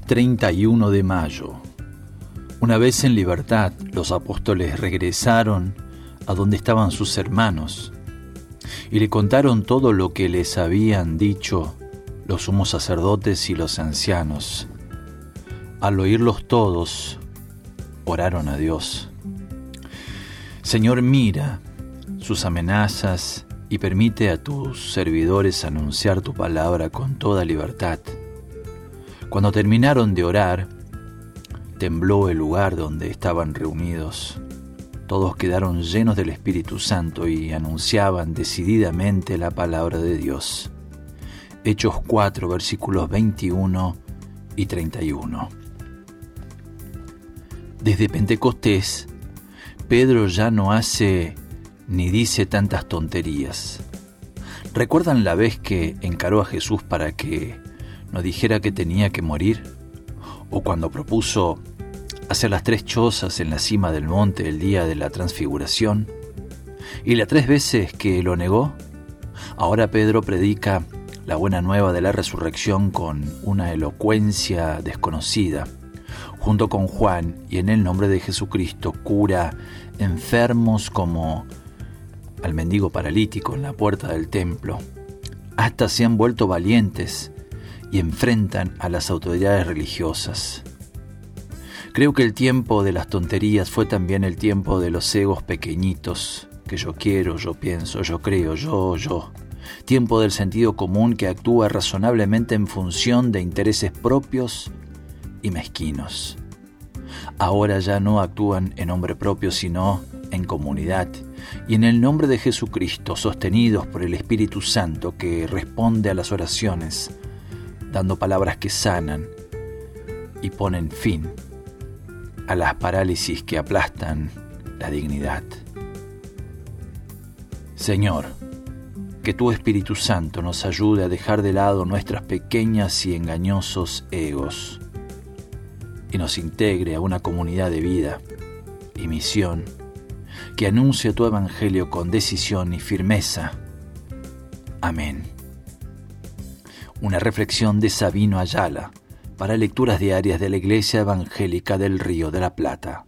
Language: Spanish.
31 de mayo. Una vez en libertad, los apóstoles regresaron a donde estaban sus hermanos y le contaron todo lo que les habían dicho los sumos sacerdotes y los ancianos. Al oírlos todos, oraron a Dios. Señor, mira sus amenazas y permite a tus servidores anunciar tu palabra con toda libertad. Cuando terminaron de orar, tembló el lugar donde estaban reunidos. Todos quedaron llenos del Espíritu Santo y anunciaban decididamente la palabra de Dios. Hechos 4, versículos 21 y 31. Desde Pentecostés, Pedro ya no hace ni dice tantas tonterías. ¿Recuerdan la vez que encaró a Jesús para que no dijera que tenía que morir? ¿O cuando propuso hacer las 3 chozas en la cima del monte el día de la transfiguración? ¿Y las 3 veces que lo negó? Ahora Pedro predica la buena nueva de la resurrección con una elocuencia desconocida. Junto con Juan y en el nombre de Jesucristo cura enfermos como al mendigo paralítico en la puerta del templo. Hasta se han vuelto valientes y enfrentan a las autoridades religiosas. Creo que el tiempo de las tonterías fue también el tiempo de los egos pequeñitos, que yo quiero, yo pienso, yo creo, yo. Tiempo del sentido común que actúa razonablemente en función de intereses propios y mezquinos. Ahora ya no actúan en nombre propio, sino en comunidad, y en el nombre de Jesucristo, sostenidos por el Espíritu Santo que responde a las oraciones, dando palabras que sanan y ponen fin a las parálisis que aplastan la dignidad. Señor, que tu Espíritu Santo nos ayude a dejar de lado nuestras pequeñas y engañosos egos y nos integre a una comunidad de vida y misión que anuncie tu evangelio con decisión y firmeza. Amén. Una reflexión de Sabino Ayala para lecturas diarias de la Iglesia Evangélica del Río de la Plata.